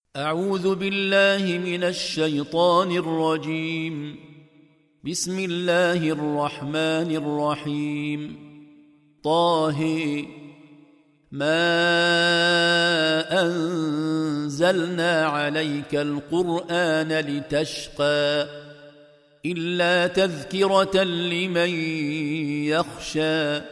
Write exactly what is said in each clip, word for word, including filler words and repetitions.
أعوذ بالله من الشيطان الرجيم. بسم الله الرحمن الرحيم. طه ما أنزلنا عليك القرآن لتشقى إلا تذكرة لمن يخشى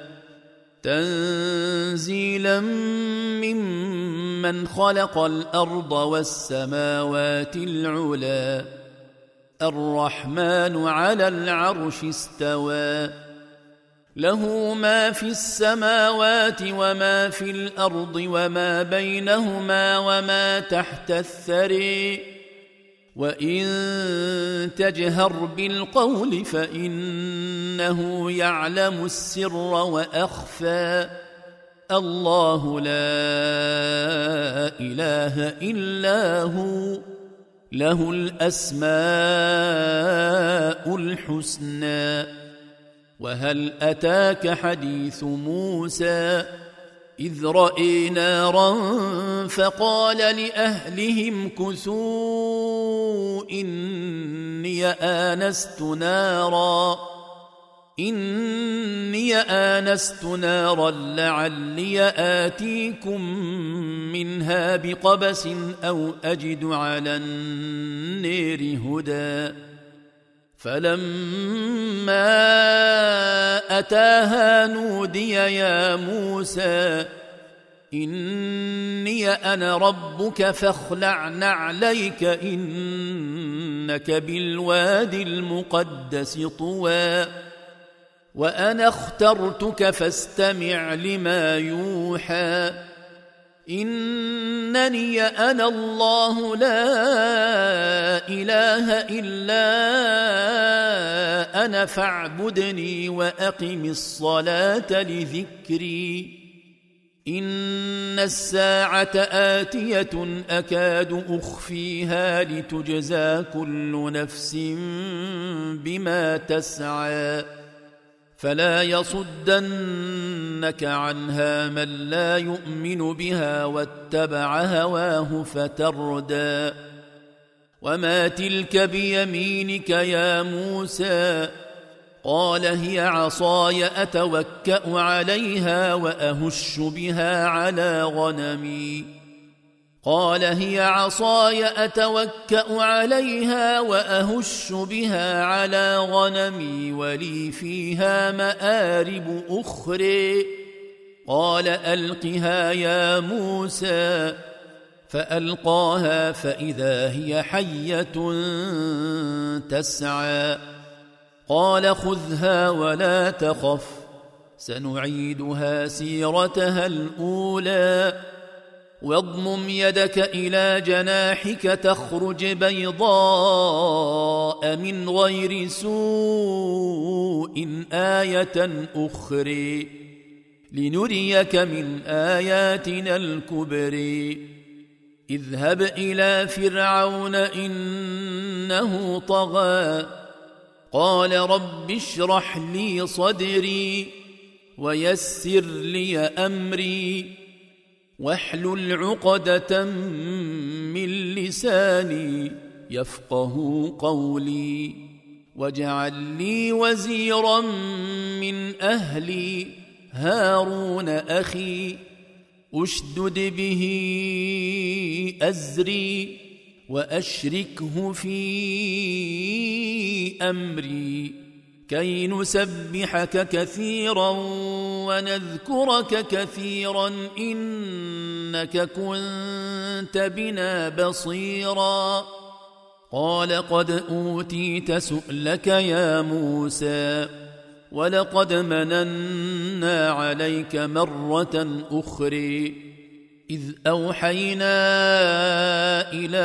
تنزيلا ممن خلق الأرض والسماوات العلى الرحمن على العرش استوى له ما في السماوات وما في الأرض وما بينهما وما تحت الثري وإن تجهر بالقول فإنه يعلم السر وأخفى الله لا إله إلا هو له الأسماء الحسنى. وهل أتاك حديث موسى إذ رأى نارا فقال لأهلهم كثوا إني آنست نارا إني آنست نارا لعلي آتيكم منها بقبس أو أجد على النار هدى فلما أتاها نودي يا موسى إني أنا ربك فاخلع نعليك إنك بالوادي المقدس طوى وأنا اخترتك فاستمع لما يوحى إنني أنا الله لا إله إلا أنا فاعبدني وأقم الصلاة لذكري إن الساعة آتية أكاد أخفيها لتجزى كل نفس بما تسعى فلا يصدنك عنها من لا يؤمن بها واتبع هواه فتردى وما تلك بيمينك يا موسى قال هي عصاي أتوكأ عليها وأهش بها على غنمي قال هي عصاي أتوكأ عليها وأهش بها على غنمي ولي فيها مآرب أخرى قال ألقها يا موسى فألقاها فإذا هي حية تسعى قال خذها ولا تخف سنعيدها سيرتها الأولى واضمم يدك إلى جناحك تخرج بيضاء من غير سوء آية أخرى لنريك من آياتنا الكبرى اذهب إلى فرعون إنه طغى قال رب اشرح لي صدري ويسر لي أمري واحلل عقدة من لساني يفقه قولي واجعل لي وزيرا من أهلي هارون أخي أشدد به أزري وأشركه في أمري كي نسبحك كثيرا ونذكرك كثيرا إنك كنت بنا بصيرا قال قد أوتيت سؤلك يا موسى ولقد مننا عليك مرة أخرى إذ أوحينا إلى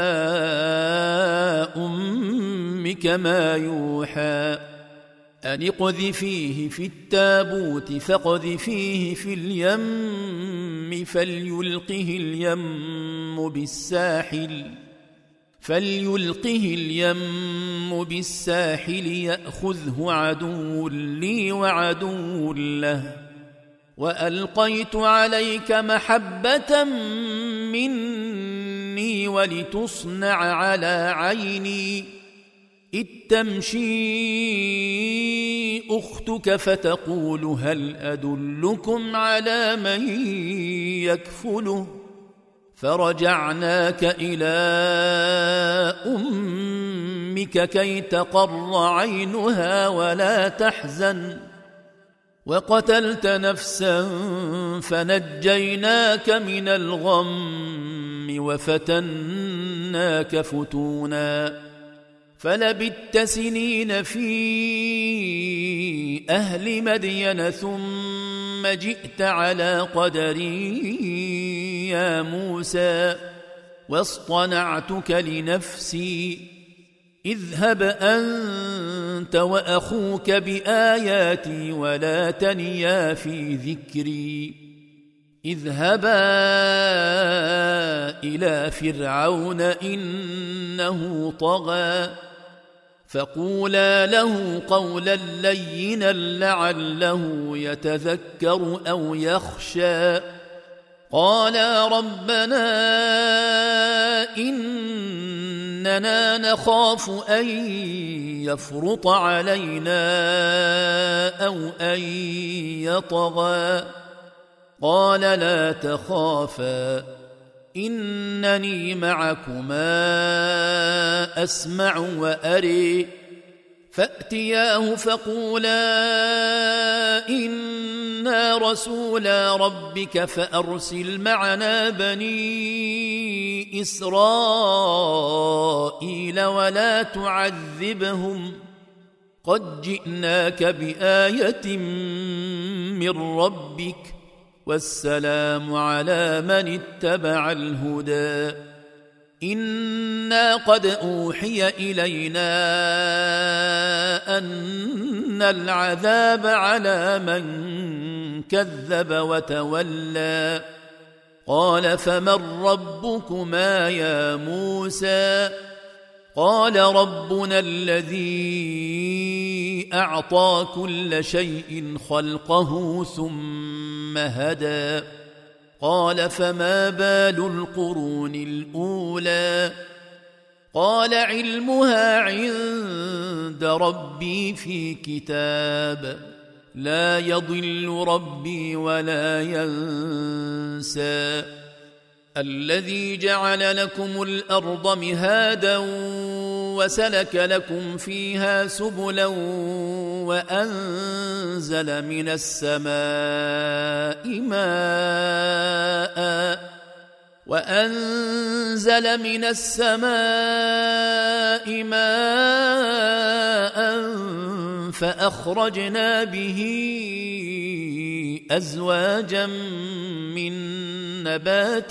أمك ما يوحى أن اقذفيه في التابوت فاقذفيه في اليم فليلقه اليم بالساحل فليلقه اليم بالساحل يأخذه عدو لي وعدو له وألقيت عليك محبة مني ولتصنع على عيني إذ تمشي أختك فتقول هل أدلكم على من يكفله فرجعناك إلى أمك كي تقر عينها ولا تحزن وقتلت نفسا فنجيناك من الغم وفتناك فتونا فلبثت سنين في أهل مدين ثم جئت على قدري يا موسى واصطنعتك لنفسي اذهب أنت وأخوك بآياتي ولا تنيا في ذكري اذهبا إلى فرعون إنه طغى فقولا له قولا لينا لعله يتذكر أو يخشى قالا ربنا إننا نخاف أن يفرط علينا أو أن يطغى قال لا تخافا إنني معكما أسمع وأري فأتياه فقولا إنا رسولا ربك فأرسل معنا بني إسرائيل ولا تعذبهم قد جئناك بآية من ربك والسلام على من اتبع الهدى إنا قد أوحي إلينا أن العذاب على من كذب وتولى قال فمن ربكما يا موسى قال ربنا الذي أعطى كل شيء خلقه ثم هدى قال فما بال القرون الأولى قال علمها عند ربي في كتاب لا يضل ربي ولا ينسى الذي جعل لكم الأرض مهادا وسلك لكم فيها سبلا وأنزل من السماء ماء وأنزل من السماء ماء فأخرجنا به أزواجا من نبات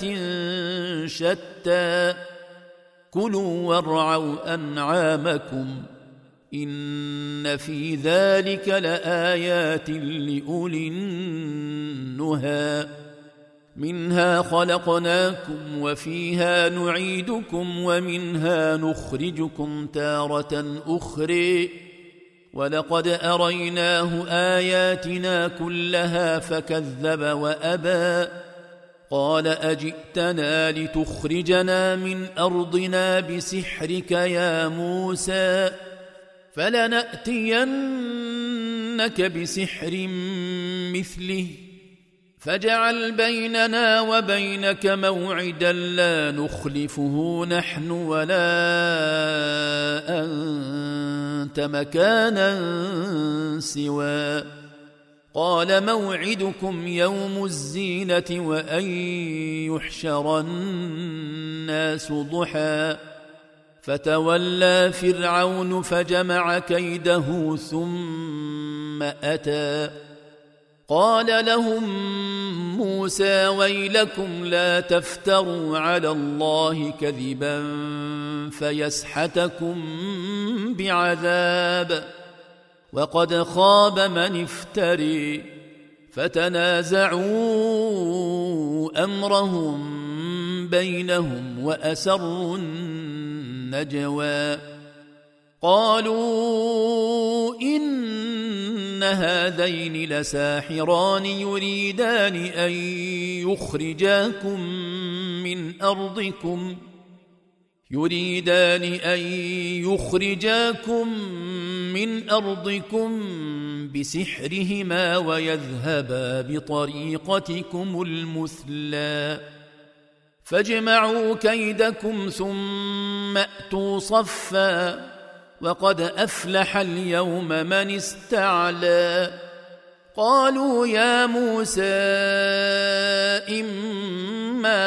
شتى كلوا وارعوا أنعامكم إن في ذلك لآيات لأولي النهى منها خلقناكم وفيها نعيدكم ومنها نخرجكم تارة أخرى ولقد أريناه آياتنا كلها فكذب وأبى قال أجئتنا لتخرجنا من أرضنا بسحرك يا موسى فلنأتينك بسحر مثله فاجعل بيننا وبينك موعدا لا نخلفه نحن ولا أنت مكانا سوى قال موعدكم يوم الزينة وأن يحشر الناس ضحى فتولى فرعون فجمع كيده ثم أتى قال لهم موسى ويلكم لا تفتروا على الله كذبا فيسحتكم بعذاب وقد خاب من افتري فتنازعوا أمرهم بينهم وأسروا النجوى قالوا إن هذين لساحران يريدان أن يخرجاكم من أرضكم يريدان أن يخرجاكم من أرضكم بسحرهما ويذهبا بطريقتكم المثلى فاجمعوا كيدكم ثم أتوا صفا وقد أفلح اليوم من استعلى قالوا يا موسى إما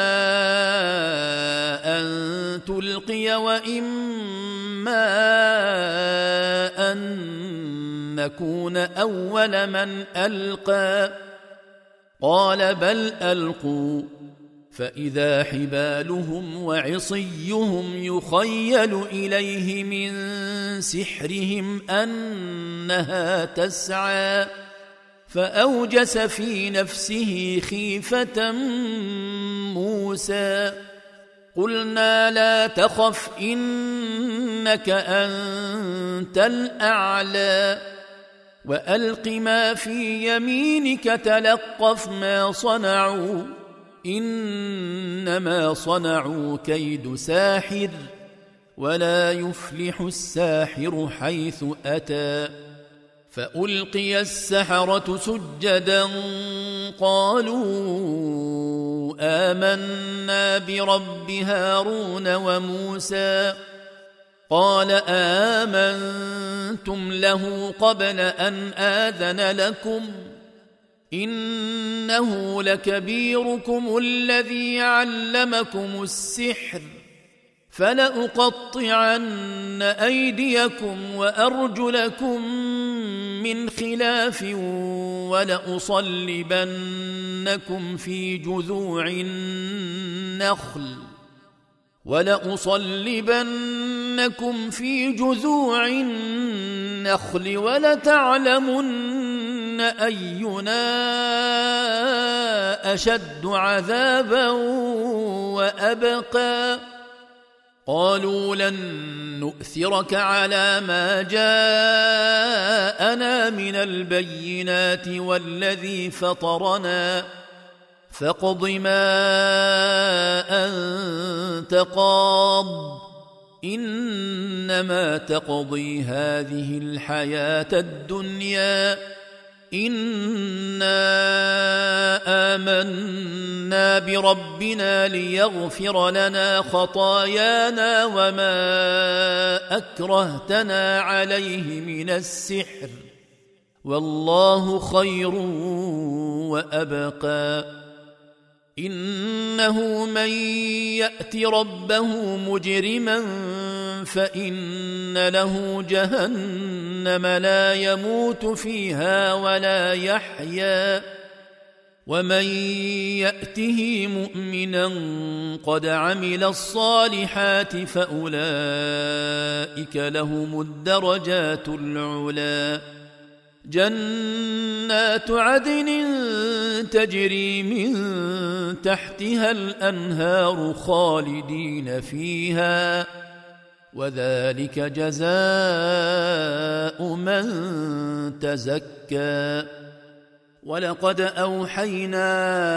أن تلقي وإما أن نكون أول من ألقى قال بل ألقوا فإذا حبالهم وعصيهم يخيل إليه من سحرهم أنها تسعى فأوجس في نفسه خيفة موسى قلنا لا تخف إنك أنت الأعلى وألق ما في يمينك تلقف ما صنعوا إنما صنعوا كيد ساحر ولا يفلح الساحر حيث أتى فألقي السحرة سجدا قالوا آمنا برب هارون وموسى قال آمنتم له قبل أن آذن لكم إنه لكبيركم الذي علمكم السحر فلأقطعن أيديكم وأرجلكم من خلاف ولأصلبنكم في جذوع النخل ولأصلبنكم في جذوع النخل ولتعلمن أينا أشد عذابا وأبقى قالوا لن نؤثرك على ما جاءنا من البينات والذي فطرنا فاقض ما أنت قاض إنما تقضي هذه الحياة الدنيا إنا آمنا بربنا ليغفر لنا خطايانا وما أكرهتنا عليه من السحر والله خير وأبقى إنه من يأت ربه مجرما فإن له جهنم لا يموت فيها ولا يحيا ومن يأته مؤمنا قد عمل الصالحات فأولئك لهم الدرجات العلى جنات عدن تجري من تحتها الأنهار خالدين فيها وذلك جزاء من تزكى ولقد أوحينا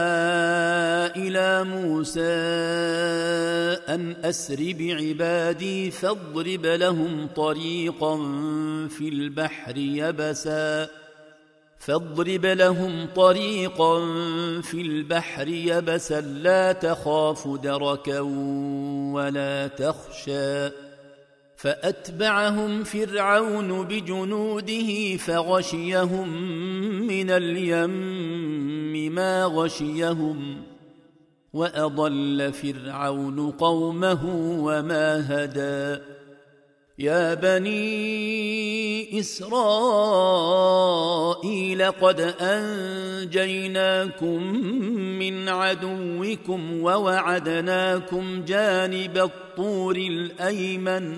إلى موسى أن أسر بعبادي فاضرب لهم طريقا في البحر يبسا فاضرب لهم طريقا في البحر يبسا لا تخاف دركا ولا تخشى فأتبعهم فرعون بجنوده فغشيهم من اليم ما غشيهم وأضل فرعون قومه وما هدى يا بني إسرائيل قد أنجيناكم من عدوكم ووعدناكم جانب الطور الأيمن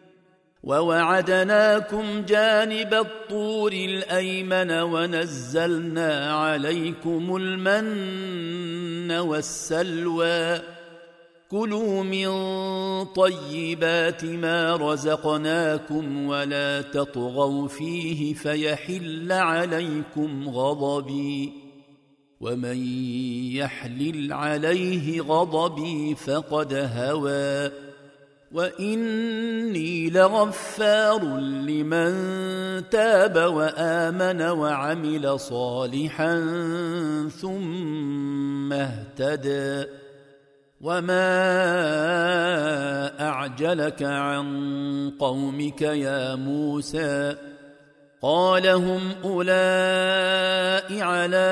ووعدناكم جانب الطور الأيمن ونزلنا عليكم المن والسلوى كلوا من طيبات ما رزقناكم ولا تطغوا فيه فيحل عليكم غضبي ومن يحلل عليه غضبي فقد هوى وإني لغفار لمن تاب وآمن وعمل صالحا ثم اهتدى وما أعجلك عن قومك يا موسى قال هم أولئك على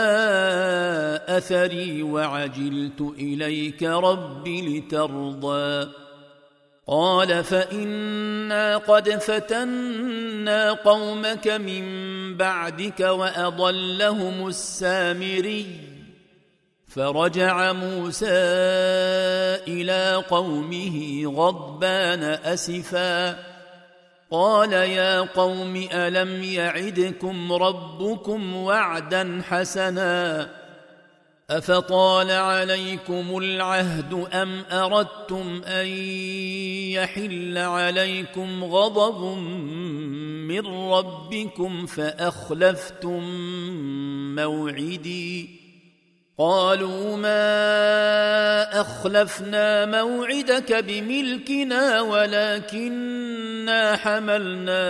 أثري وعجلت إليك رب لترضى قال فإنا قد فتنا قومك من بعدك وأضلهم السامري فرجع موسى إلى قومه غضبان أسفا قال يا قوم ألم يعدكم ربكم وعدا حسنا أفطال عليكم العهد أم أردتم أن يحل عليكم غضب من ربكم فأخلفتم موعدي قالوا ما أخلفنا موعدك بملكنا ولكننا حملنا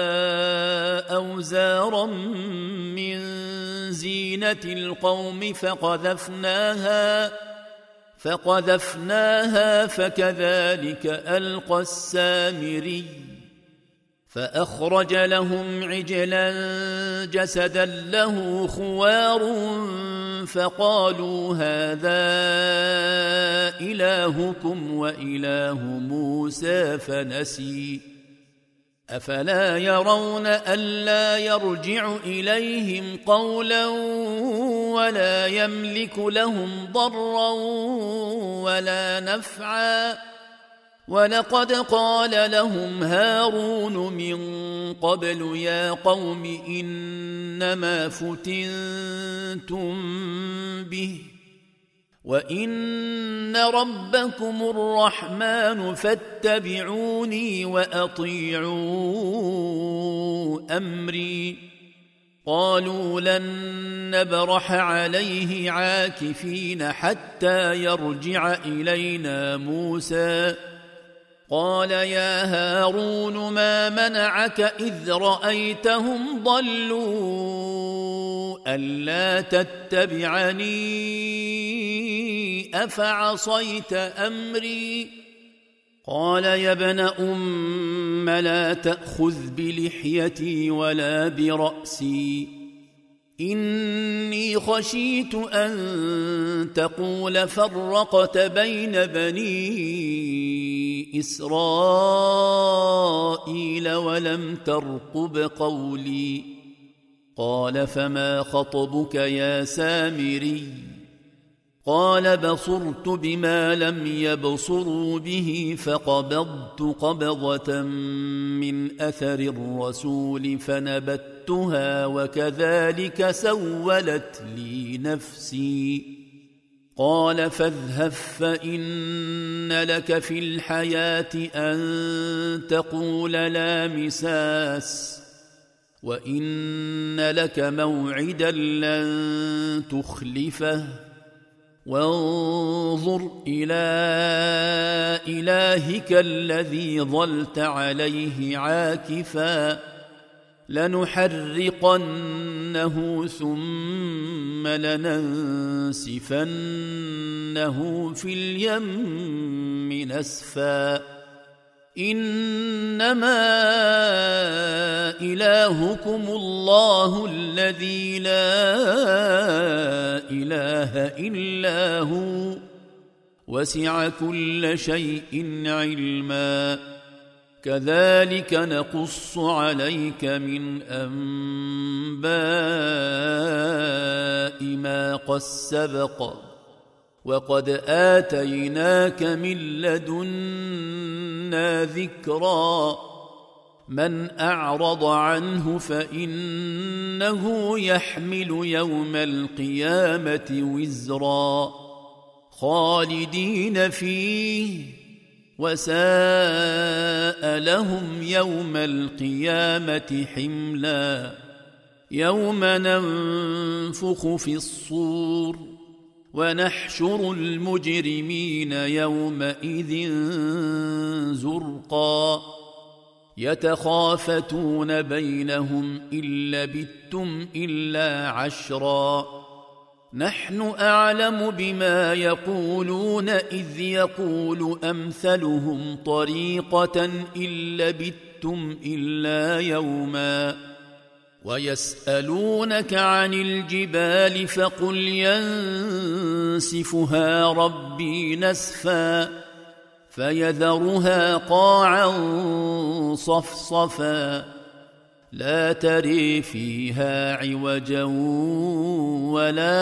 أوزارا من زينة القوم فقذفناها فقذفناها فكذلك ألقى السامري فأخرج لهم عجلا جسدا له خوار فقالوا هذا إلهكم وإله موسى فنسي أفلا يرون ألا يرجع إليهم قولا ولا يملك لهم ضرا ولا نفعا ولقد قال لهم هارون من قبل يا قوم إنما فتنتم به وإن ربكم الرحمن فاتبعوني وأطيعوا أمري قالوا لن نبرح عليه عاكفين حتى يرجع إلينا موسى قال يا هارون ما منعك إذ رأيتهم ضلوا ألا تتبعني أفعصيت أمري قال يا ابن أم لا تأخذ بلحيتي ولا برأسي إني خشيت أن تقول فرقت بين بني إسرائيل ولم ترقب قولي قال فما خطبك يا سامري قال بصرت بما لم يبصروا به فقبضت قبضة من أثر الرسول فنبتها وكذلك سولت لي نفسي قال فاذهب فإن لك في الحياة أن تقول لا مساس وإن لك موعدا لن تخلفه وانظر إلى إلهك الذي ظلت عليه عاكفا لنحرقنه ثم لننسفنه في اليم نسفا إنما إلهكم الله الذي لا إله إلا هو وسع كل شيء علما كذلك نقص عليك من أنباء ما قد سبق وقد آتيناك من لدنا ذكرا من أعرض عنه فإنه يحمل يوم القيامة وزرا خالدين فيه وساء لهم يوم القيامة حملا يوم ننفخ في الصور ونحشر المجرمين يومئذ يتخافتون بينهم إن لبثتم إلا عشرا نحن أعلم بما يقولون إذ يقول أمثلهم طريقة إن لبثتم إلا يوما ويسألونك عن الجبال فقل ينسفها ربي نسفا فيذرها قاعا صفصفا لا تري فيها عوجا ولا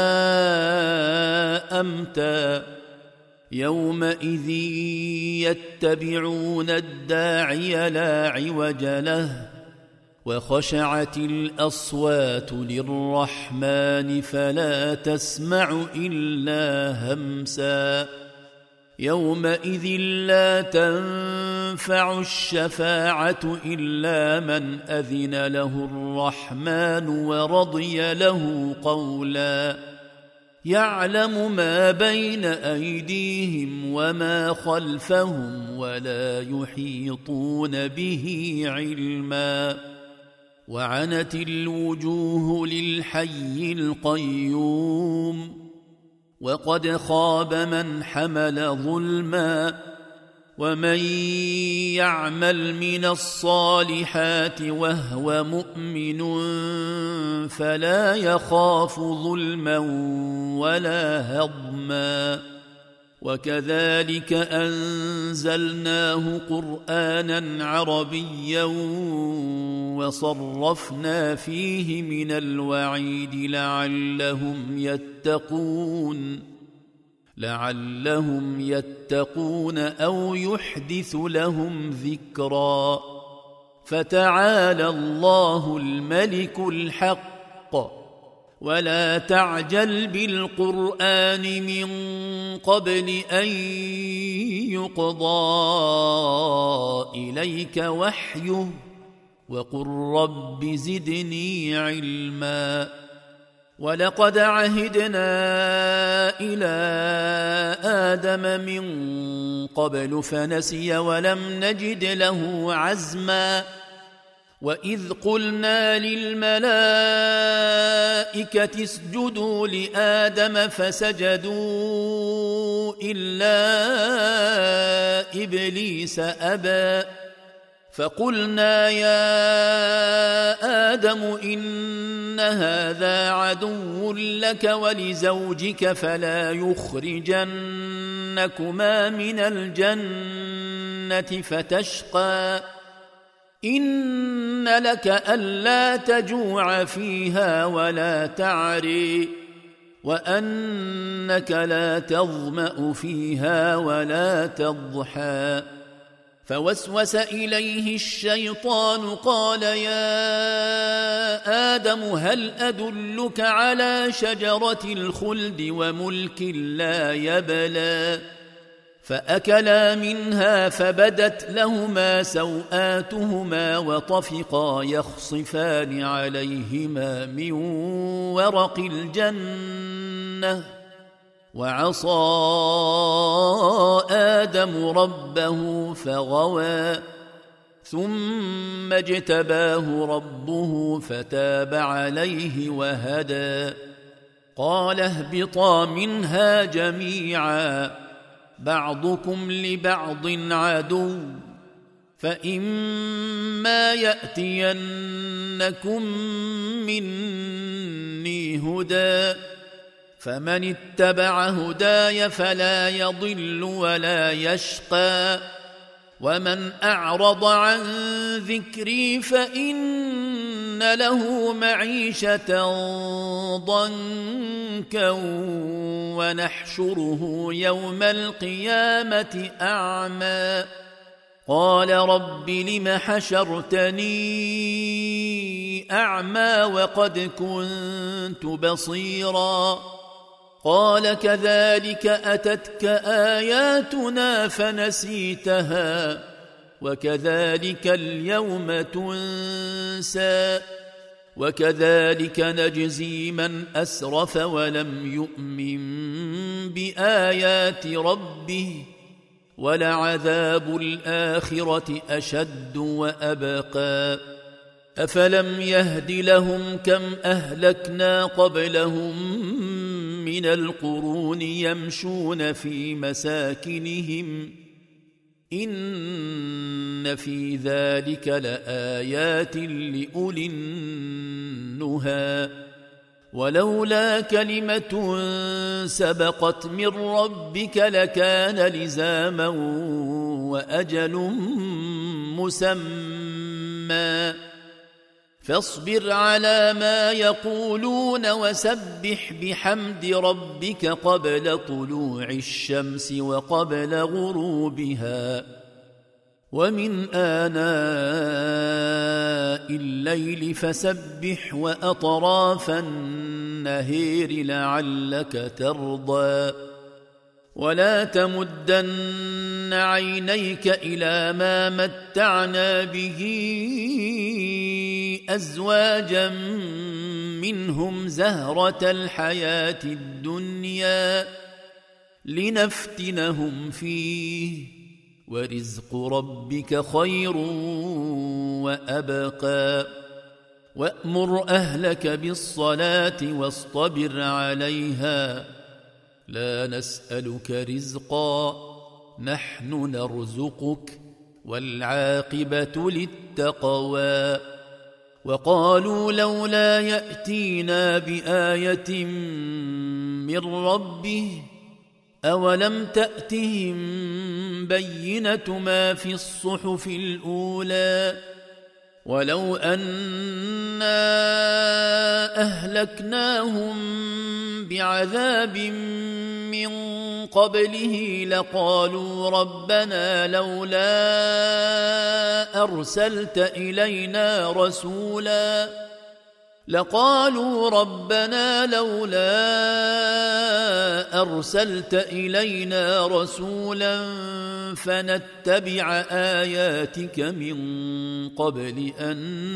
أمتا يومئذ يتبعون الداعي لا عوج له وخشعت الأصوات للرحمن فلا تسمع إلا همسا يومئذ لا تنفع الشفاعة إلا من أذن له الرحمن ورضي له قولا يعلم ما بين أيديهم وما خلفهم ولا يحيطون به علما وعنت الوجوه للحي القيوم وقد خاب من حمل ظلما ومن يعمل من الصالحات وهو مؤمن فلا يخاف ظلما ولا هضما وكذلك أنزلناه قرآنا عربيا وصرفنا فيه من الوعيد لعلهم يتقون لعلهم يتقون أو يحدث لهم ذكرا فتعالى الله الملك الحق ولا تعجل بالقرآن من قبل أن يقضى إليك وحيه وقل رب زدني علما ولقد عهدنا إلى آدم من قبل فنسي ولم نجد له عزما وإذ قلنا للملائكة اسجدوا لآدم فسجدوا إلا إبليس أبى فقلنا يا آدم إن هذا عدو لك ولزوجك فلا يخرجنكما من الجنة فتشقى إن لك ألا تجوع فيها ولا تعري وأنك لا تظمأ فيها ولا تضحى فوسوس إليه الشيطان قال يا آدم هل أدلك على شجرة الخلد وملك لا يبلى فأكلا منها فبدت لهما سوآتهما وطفقا يخصفان عليهما من ورق الجنة وعصى آدم ربه فغوى ثم اجتباه ربه فتاب عليه وهدى قال اهبطا منها جميعا بعضكم لبعض عدو فإما يأتينكم مني هدى فمن اتبع هداي فلا يضل ولا يشقى ومن أعرض عن ذكري فإن له معيشة ضنكا ونحشره يوم القيامة أعمى قال رب لم حشرتني أعمى وقد كنت بصيرا قال كذلك أتتك آياتنا فنسيتها وكذلك اليوم تنسى وكذلك نجزي من أسرف ولم يؤمن بآيات ربه ولعذاب الآخرة أشد وأبقى أفلم يهد لهم كم أهلكنا قبلهم من القرون يمشون في مساكنهم إن في ذلك لآيات لأولي النهى ولولا كلمة سبقت من ربك لكان لزاما وأجل مسمى فاصبر على ما يقولون وسبح بحمد ربك قبل طلوع الشمس وقبل غروبها ومن آناء الليل فسبح وأطراف النهير لعلك ترضى ولا تمدن عينيك إلى ما متعنا به أزواجا منهم زهرة الحياة الدنيا لنفتنهم فيه ورزق ربك خير وأبقى وأمر أهلك بالصلاة واصطبر عليها لا نسألك رزقا نحن نرزقك والعاقبة للتقوى وقالوا لولا يأتينا بآية من ربه أولم تأتهم بينة ما في الصحف الأولى ولو أنا أهلكناهم بعذاب من قبله لقالوا ربنا لولا أرسلت إلينا رسولا لقالوا ربنا لولا أرسلت إلينا رسولا فنتبع آياتك من قبل أن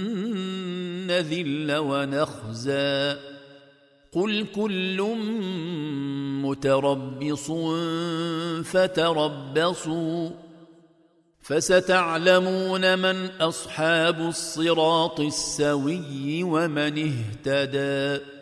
نذل ونخزى قل كل متربص فتربصوا فستعلمون من أصحاب الصراط السوي ومن اهتدى